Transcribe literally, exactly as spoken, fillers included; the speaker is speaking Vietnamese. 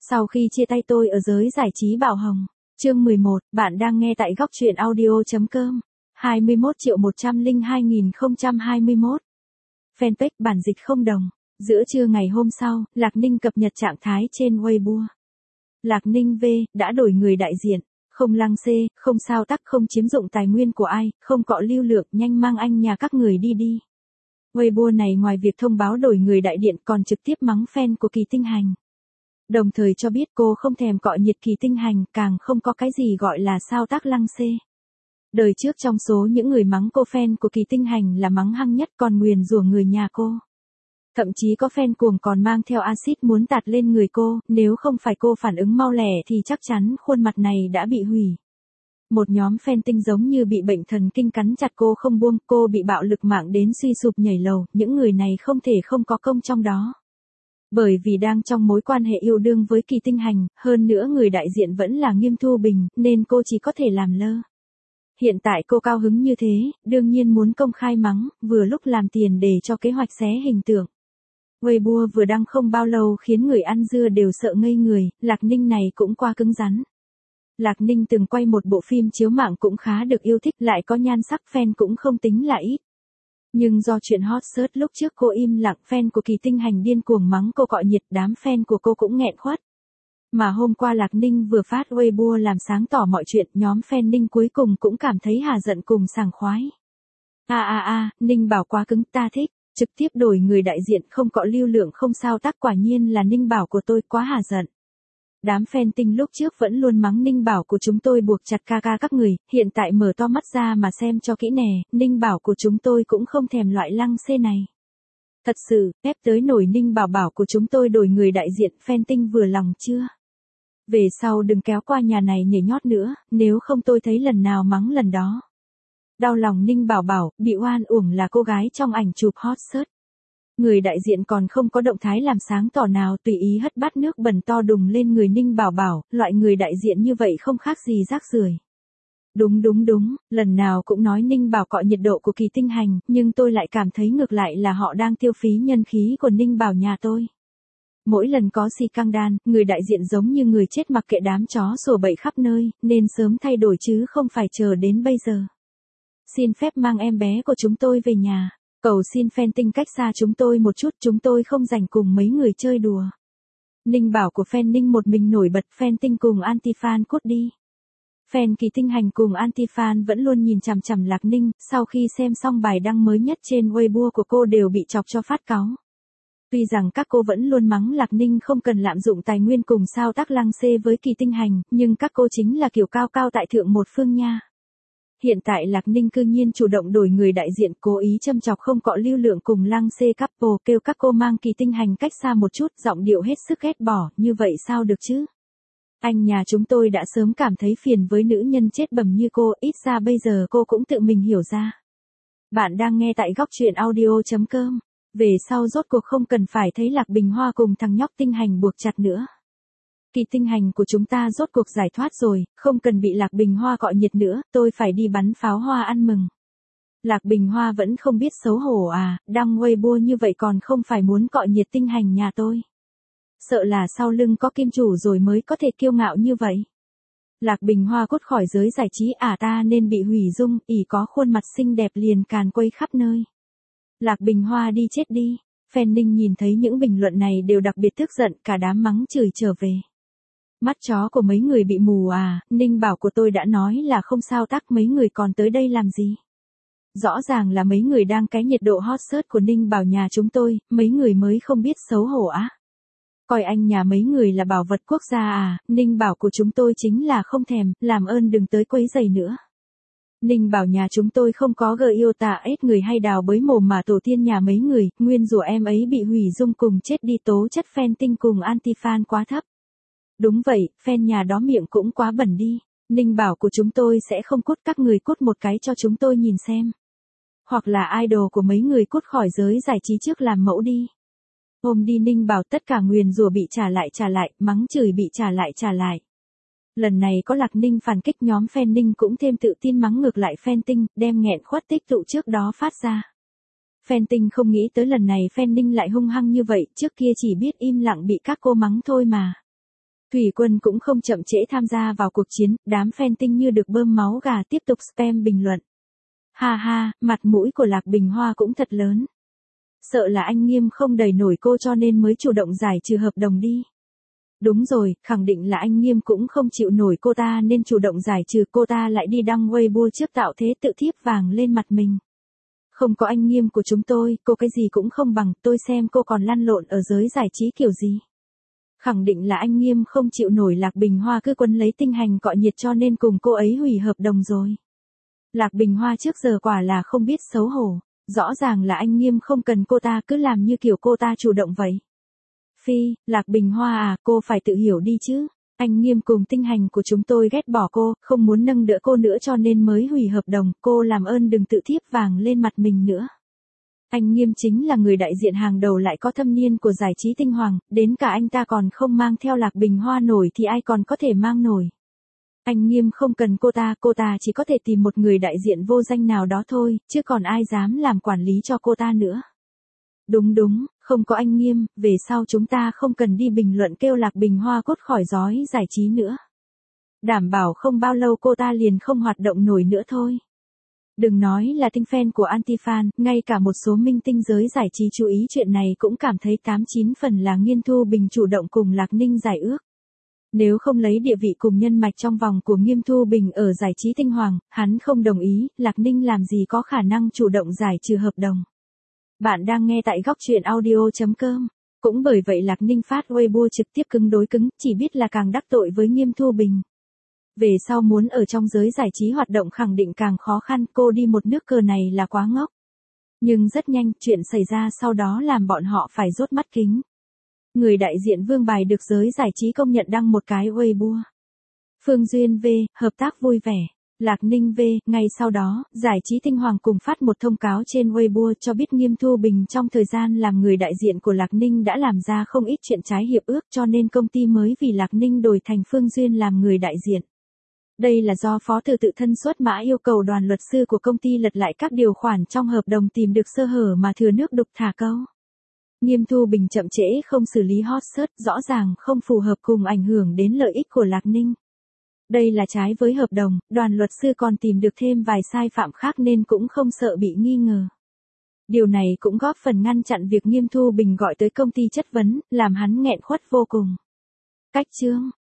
Sau khi chia tay tôi ở giới giải trí Bảo Hồng. Chương mười một, bạn đang nghe tại góc truyện audio.com. hai mươi mốt triệu một trăm lẻ hai nghìn không trăm hai mươi mốt. Fanpage bản dịch không đồng. Giữa trưa ngày hôm sau, Lạc Ninh cập nhật trạng thái trên Weibo. Lạc Ninh V, đã đổi người đại diện. Không lăng xê, không sao tắc, không chiếm dụng tài nguyên của ai, không cọ lưu lượng, nhanh mang anh nhà các người đi đi. Weibo này ngoài việc thông báo đổi người đại diện còn trực tiếp mắng fan của Kỳ Tinh Hành. Đồng thời cho biết cô không thèm cọ nhiệt Kỳ Tinh Hành, càng không có cái gì gọi là sao tác lăng xê. Đời trước trong số những người mắng cô fan của Kỳ Tinh Hành là mắng hăng nhất, còn nguyền rủa người nhà cô. Thậm chí có fan cuồng còn mang theo axit muốn tạt lên người cô, nếu không phải cô phản ứng mau lẻ thì chắc chắn khuôn mặt này đã bị hủy. Một nhóm fan tinh giống như bị bệnh thần kinh cắn chặt cô không buông, cô bị bạo lực mạng đến suy sụp nhảy lầu, những người này không thể không có công trong đó. Bởi vì đang trong mối quan hệ yêu đương với Kỳ Tinh Hành, hơn nữa người đại diện vẫn là Nghiêm Thu Bình, nên cô chỉ có thể làm lơ. Hiện tại cô cao hứng như thế, đương nhiên muốn công khai mắng, vừa lúc làm tiền để cho kế hoạch xé hình tượng. Weibo vừa đăng không bao lâu khiến người ăn dưa đều sợ ngây người, Lạc Ninh này cũng qua cứng rắn. Lạc Ninh từng quay một bộ phim chiếu mạng cũng khá được yêu thích, lại có nhan sắc, fan cũng không tính là ít. Nhưng do chuyện hot search lúc trước cô im lặng, fan của Kỳ Tinh Hành điên cuồng mắng cô cọ nhiệt, đám fan của cô cũng nghẹn khuất. Mà hôm qua Lạc Ninh vừa phát Weibo làm sáng tỏ mọi chuyện, nhóm fan Ninh cuối cùng cũng cảm thấy hà giận cùng sảng khoái. A a a, Ninh Bảo quá cứng, ta thích, trực tiếp đổi người đại diện, không cọ lưu lượng, không sao tác, quả nhiên là Ninh Bảo của tôi, quá hà giận. Đám fan tinh lúc trước vẫn luôn mắng Ninh Bảo của chúng tôi buộc chặt ca ca các người, hiện tại mở to mắt ra mà xem cho kỹ nè, Ninh Bảo của chúng tôi cũng không thèm loại lăng xê này. Thật sự, ép tới nổi Ninh Bảo Bảo của chúng tôi đổi người đại diện, fan tinh vừa lòng chưa? Về sau đừng kéo qua nhà này nhảy nhót nữa, nếu không tôi thấy lần nào mắng lần đó. Đau lòng Ninh Bảo Bảo, bị oan uổng là cô gái trong ảnh chụp hot search. Người đại diện còn không có động thái làm sáng tỏ nào, tùy ý hất bát nước bẩn to đùng lên người Ninh Bảo Bảo, loại người đại diện như vậy không khác gì rác rưởi. Đúng đúng đúng, lần nào cũng nói Ninh Bảo cọ nhiệt độ của Kỳ Tinh Hành, nhưng tôi lại cảm thấy ngược lại là họ đang tiêu phí nhân khí của Ninh Bảo nhà tôi. Mỗi lần có xì căng đan, người đại diện giống như người chết mặc kệ đám chó sủa bậy khắp nơi, nên sớm thay đổi chứ không phải chờ đến bây giờ. Xin phép mang em bé của chúng tôi về nhà. Cầu xin fan tinh cách xa chúng tôi một chút, chúng tôi không rảnh cùng mấy người chơi đùa. Ninh Bảo của fan Ninh một mình nổi bật, fan tinh cùng anti-fan cút đi. Fan Kỳ Tinh Hành cùng anti-fan vẫn luôn nhìn chằm chằm Lạc Ninh, sau khi xem xong bài đăng mới nhất trên Weibo của cô đều bị chọc cho phát cáu. Tuy rằng các cô vẫn luôn mắng Lạc Ninh không cần lạm dụng tài nguyên cùng sao tác lăng xê với Kỳ Tinh Hành, nhưng các cô chính là kiểu cao cao tại thượng một phương nha. Hiện tại Lạc Ninh cư nhiên chủ động đổi người đại diện, cố ý châm chọc không cọ lưu lượng cùng lăng xê couple, kêu các cô mang Kỳ Tinh Hành cách xa một chút, giọng điệu hết sức ghét bỏ, như vậy sao được chứ? Anh nhà chúng tôi đã sớm cảm thấy phiền với nữ nhân chết bầm như cô, ít ra bây giờ cô cũng tự mình hiểu ra. Bạn đang nghe tại góc truyện audio.com. Về sau rốt cuộc không cần phải thấy Lạc Bình Hoa cùng thằng nhóc Tinh Hành buộc chặt nữa. Kỳ Tinh Hành của chúng ta rốt cuộc giải thoát rồi, không cần bị Lạc Bình Hoa cọ nhiệt nữa, tôi phải đi bắn pháo hoa ăn mừng. Lạc Bình Hoa vẫn không biết xấu hổ à, đăng Weibo như vậy còn không phải muốn cọ nhiệt Tinh Hành nhà tôi. Sợ là sau lưng có kim chủ rồi mới có thể kiêu ngạo như vậy. Lạc Bình Hoa cút khỏi giới giải trí à, ta nên bị hủy dung, ỷ có khuôn mặt xinh đẹp liền càn quay khắp nơi. Lạc Bình Hoa đi chết đi. Fan Ninh nhìn thấy những bình luận này đều đặc biệt tức giận, cả đám mắng chửi trở về. Mắt chó của mấy người bị mù à, Ninh Bảo của tôi đã nói là không sao tác, mấy người còn tới đây làm gì? Rõ ràng là mấy người đang cái nhiệt độ hot search của Ninh Bảo nhà chúng tôi, mấy người mới không biết xấu hổ á. Coi anh nhà mấy người là bảo vật quốc gia à, Ninh Bảo của chúng tôi chính là không thèm, làm ơn đừng tới quấy rầy nữa. Ninh Bảo nhà chúng tôi không có gờ yêu tà ết người hay đào bới mồm mà tổ tiên nhà mấy người, nguyên rủa em ấy bị hủy dung cùng chết đi, tố chất fan tinh cùng anti-fan quá thấp. Đúng vậy, fan nhà đó miệng cũng quá bẩn đi. Ninh Bảo của chúng tôi sẽ không cút, các người cút một cái cho chúng tôi nhìn xem. Hoặc là idol của mấy người cút khỏi giới giải trí trước làm mẫu đi. Ôm đi Ninh Bảo, tất cả nguyền rủa bị trả lại trả lại, mắng chửi bị trả lại trả lại. Lần này có Lạc Ninh phản kích, nhóm fan Ninh cũng thêm tự tin mắng ngược lại fan tinh, đem nghẹn khuất tích tụ trước đó phát ra. Fan tinh không nghĩ tới lần này fan Ninh lại hung hăng như vậy, trước kia chỉ biết im lặng bị các cô mắng thôi mà. Thủy Quân cũng không chậm trễ tham gia vào cuộc chiến, đám fan tinh như được bơm máu gà tiếp tục spam bình luận. Ha ha, mặt mũi của Lạc Bình Hoa cũng thật lớn. Sợ là anh Nghiêm không đẩy nổi cô cho nên mới chủ động giải trừ hợp đồng đi. Đúng rồi, khẳng định là anh Nghiêm cũng không chịu nổi cô ta nên chủ động giải trừ, cô ta lại đi đăng Weibo trước tạo thế tự thiếp vàng lên mặt mình. Không có anh Nghiêm của chúng tôi, cô cái gì cũng không bằng, tôi xem cô còn lăn lộn ở giới giải trí kiểu gì. Khẳng định là anh Nghiêm không chịu nổi Lạc Bình Hoa cứ quấn lấy Tinh Hành cọ nhiệt cho nên cùng cô ấy hủy hợp đồng rồi. Lạc Bình Hoa trước giờ quả là không biết xấu hổ, rõ ràng là anh Nghiêm không cần cô ta cứ làm như kiểu cô ta chủ động vậy. Phi, Lạc Bình Hoa à, cô phải tự hiểu đi chứ. Anh Nghiêm cùng Tinh Hành của chúng tôi ghét bỏ cô, không muốn nâng đỡ cô nữa cho nên mới hủy hợp đồng, cô làm ơn đừng tự thiếp vàng lên mặt mình nữa. Anh Nghiêm chính là người đại diện hàng đầu lại có thâm niên của giải trí tinh hoàng, đến cả anh ta còn không mang theo Lạc Bình Hoa nổi thì ai còn có thể mang nổi. Anh Nghiêm không cần cô ta, cô ta chỉ có thể tìm một người đại diện vô danh nào đó thôi, chứ còn ai dám làm quản lý cho cô ta nữa. Đúng đúng, không có anh Nghiêm, về sau chúng ta không cần đi bình luận kêu Lạc Bình Hoa cút khỏi giới giải trí nữa. Đảm bảo không bao lâu cô ta liền không hoạt động nổi nữa thôi. Đừng nói là tinh fan của anti-fan, ngay cả một số minh tinh giới giải trí chú ý chuyện này cũng cảm thấy tám chín phần là Nghiêm Thu Bình chủ động cùng Lạc Ninh giải ước. Nếu không lấy địa vị cùng nhân mạch trong vòng của Nghiêm Thu Bình ở giải trí tinh hoàng, hắn không đồng ý, Lạc Ninh làm gì có khả năng chủ động giải trừ hợp đồng. Bạn đang nghe tại góc truyện audio chấm com. Cũng bởi vậy Lạc Ninh phát Weibo trực tiếp cứng đối cứng, chỉ biết là càng đắc tội với Nghiêm Thu Bình. Về sau muốn ở trong giới giải trí hoạt động khẳng định càng khó khăn, cô đi một nước cờ này là quá ngốc. Nhưng rất nhanh, chuyện xảy ra sau đó làm bọn họ phải rốt mắt kính. Người đại diện Vương Bài được giới giải trí công nhận đăng một cái Weibo. Phương Duyên V, hợp tác vui vẻ. Lạc Ninh V, ngay sau đó, giải trí tinh hoàng cùng phát một thông cáo trên Weibo cho biết Nghiêm Thu Bình trong thời gian làm người đại diện của Lạc Ninh đã làm ra không ít chuyện trái hiệp ước cho nên công ty mới vì Lạc Ninh đổi thành Phương Duyên làm người đại diện. Đây là do phó từ tự thân xuất mã yêu cầu đoàn luật sư của công ty lật lại các điều khoản trong hợp đồng tìm được sơ hở mà thừa nước đục thả câu. Nghiêm Thu Bình chậm trễ không xử lý hot search rõ ràng không phù hợp cùng ảnh hưởng đến lợi ích của Lạc Ninh. Đây là trái với hợp đồng, đoàn luật sư còn tìm được thêm vài sai phạm khác nên cũng không sợ bị nghi ngờ. Điều này cũng góp phần ngăn chặn việc Nghiêm Thu Bình gọi tới công ty chất vấn, làm hắn nghẹn khuất vô cùng. Cách chương